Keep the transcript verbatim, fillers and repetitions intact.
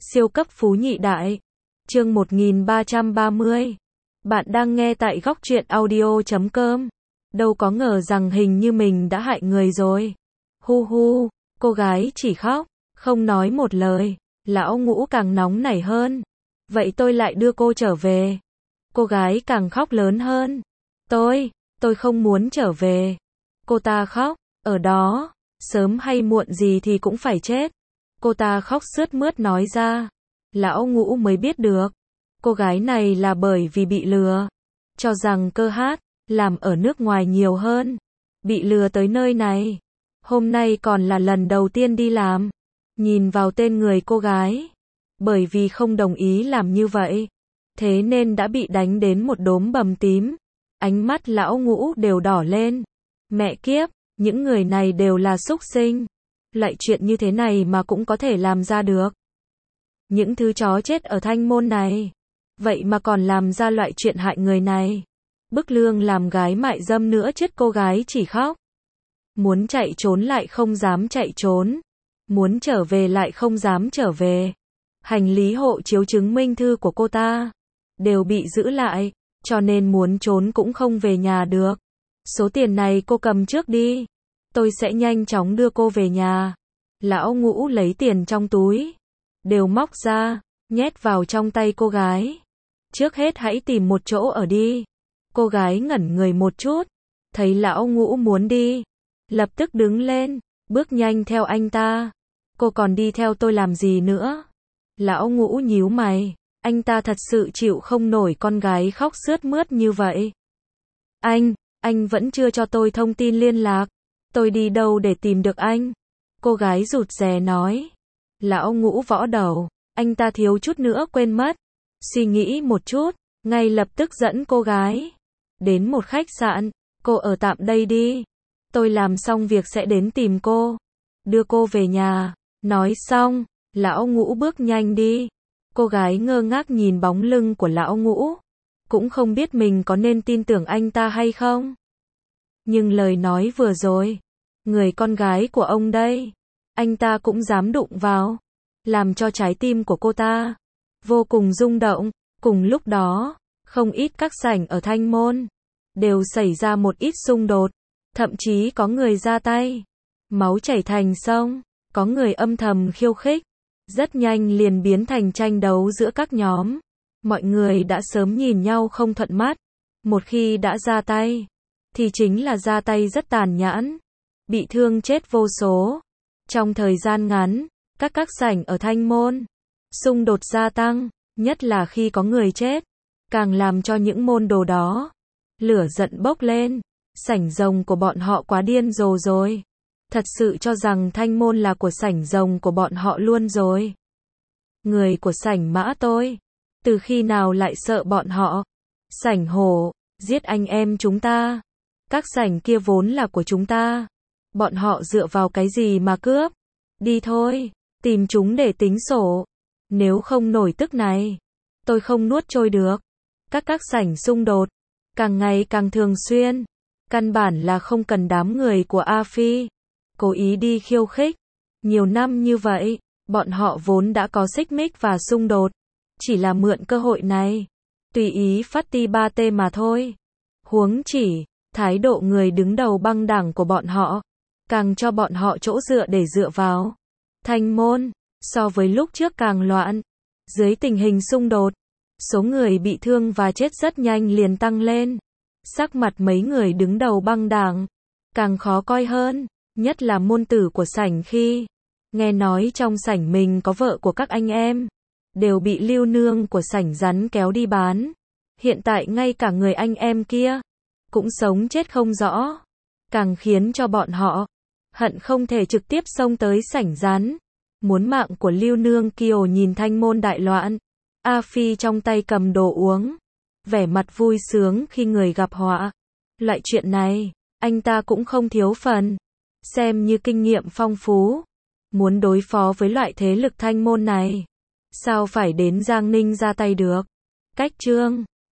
Siêu cấp phú nhị đại. Chương một nghìn ba trăm ba mươi. Bạn đang nghe tại góc truyện audio chấm com. Đâu có ngờ rằng hình như mình đã hại người rồi. Hu hu, cô gái chỉ khóc, không nói một lời. Lão Ngũ càng nóng nảy hơn. Vậy tôi lại đưa cô trở về. Cô gái càng khóc lớn hơn. Tôi, tôi không muốn trở về. Cô ta khóc, ở đó, sớm hay muộn gì thì cũng phải chết. Cô ta khóc sướt mướt nói ra. Lão Ngũ mới biết được. Cô gái này là bởi vì bị lừa. Cho rằng cơ hát, làm ở nước ngoài nhiều hơn. Bị lừa tới nơi này. Hôm nay còn là lần đầu tiên đi làm. Nhìn vào tên người cô gái. Bởi vì không đồng ý làm như vậy. Thế nên đã bị đánh đến một đốm bầm tím. Ánh mắt Lão Ngũ đều đỏ lên. Mẹ kiếp, những người này đều là súc sinh. Loại chuyện như thế này mà cũng có thể làm ra được. Những thứ chó chết ở Thanh Môn này. Vậy mà còn làm ra loại chuyện hại người này. Bức lương làm gái mại dâm nữa chết, cô gái chỉ khóc. Muốn chạy trốn lại không dám chạy trốn. Muốn trở về lại không dám trở về. Hành lý hộ chiếu chứng minh thư của cô ta đều bị giữ lại, cho nên muốn trốn cũng không về nhà được. Số tiền này cô cầm trước đi. Tôi sẽ nhanh chóng đưa cô về nhà. Lão Ngũ lấy tiền trong túi. Đều móc ra, nhét vào trong tay cô gái. Trước hết hãy tìm một chỗ ở đi. Cô gái ngẩn người một chút. Thấy Lão Ngũ muốn đi. Lập tức đứng lên, bước nhanh theo anh ta. Cô còn đi theo tôi làm gì nữa? Lão Ngũ nhíu mày. Anh ta thật sự chịu không nổi con gái khóc sướt mướt như vậy. Anh, anh vẫn chưa cho tôi thông tin liên lạc. Tôi đi đâu để tìm được anh? Cô gái rụt rè nói. Lão Ngũ võ đầu. Anh ta thiếu chút nữa quên mất. Suy nghĩ một chút, ngay lập tức dẫn cô gái đến một khách sạn. Cô ở tạm đây đi. Tôi làm xong việc sẽ đến tìm cô. Đưa cô về nhà. Nói xong, Lão Ngũ bước nhanh đi. Cô gái ngơ ngác nhìn bóng lưng của Lão Ngũ. Cũng không biết mình có nên tin tưởng anh ta hay không. Nhưng lời nói vừa rồi, người con gái của ông đây, anh ta cũng dám đụng vào, làm cho trái tim của cô ta vô cùng rung động. Cùng lúc đó, không ít các sảnh ở Thanh Môn đều xảy ra một ít xung đột, thậm chí có người ra tay, máu chảy thành sông, có người âm thầm khiêu khích, rất nhanh liền biến thành tranh đấu giữa các nhóm. Mọi người đã sớm nhìn nhau không thuận mắt, một khi đã ra tay thì chính là ra tay rất tàn nhẫn, bị thương chết vô số. Trong thời gian ngắn, các các sảnh ở Thanh Môn xung đột gia tăng, nhất là khi có người chết, càng làm cho những môn đồ đó lửa giận bốc lên. Sảnh rồng của bọn họ quá điên rồ rồi. Thật sự cho rằng Thanh Môn là của sảnh rồng của bọn họ luôn rồi. Người của sảnh Mã tôi, từ khi nào lại sợ bọn họ? Sảnh Hổ, giết anh em chúng ta. Các sảnh kia vốn là của chúng ta. Bọn họ dựa vào cái gì mà cướp? Đi thôi, tìm chúng để tính sổ. Nếu không nổi tức này, tôi không nuốt trôi được. Các các sảnh xung đột càng ngày càng thường xuyên. Căn bản là không cần đám người của A Phi cố ý đi khiêu khích. Nhiều năm như vậy, bọn họ vốn đã có xích mích và xung đột. Chỉ là mượn cơ hội này, tùy ý phát ti ba tê mà thôi. Huống chỉ, thái độ người đứng đầu băng đảng của bọn họ, càng cho bọn họ chỗ dựa để dựa vào. Thanh Môn, so với lúc trước càng loạn. Dưới tình hình xung đột, số người bị thương và chết rất nhanh liền tăng lên. Sắc mặt mấy người đứng đầu băng đảng càng khó coi hơn, nhất là môn tử của sảnh khi nghe nói trong sảnh mình có vợ của các anh em, đều bị lưu nương của sảnh rắn kéo đi bán. Hiện tại ngay cả người anh em kia cũng sống chết không rõ, càng khiến cho bọn họ hận không thể trực tiếp xông tới sảnh rắn, muốn mạng của lưu nương Kiều. Nhìn Thanh Môn đại loạn, A Phi trong tay cầm đồ uống, vẻ mặt vui sướng khi người gặp họa. Loại chuyện này, anh ta cũng không thiếu phần, xem như kinh nghiệm phong phú. Muốn đối phó với loại thế lực Thanh Môn này, sao phải đến Giang Ninh ra tay được. Cách chương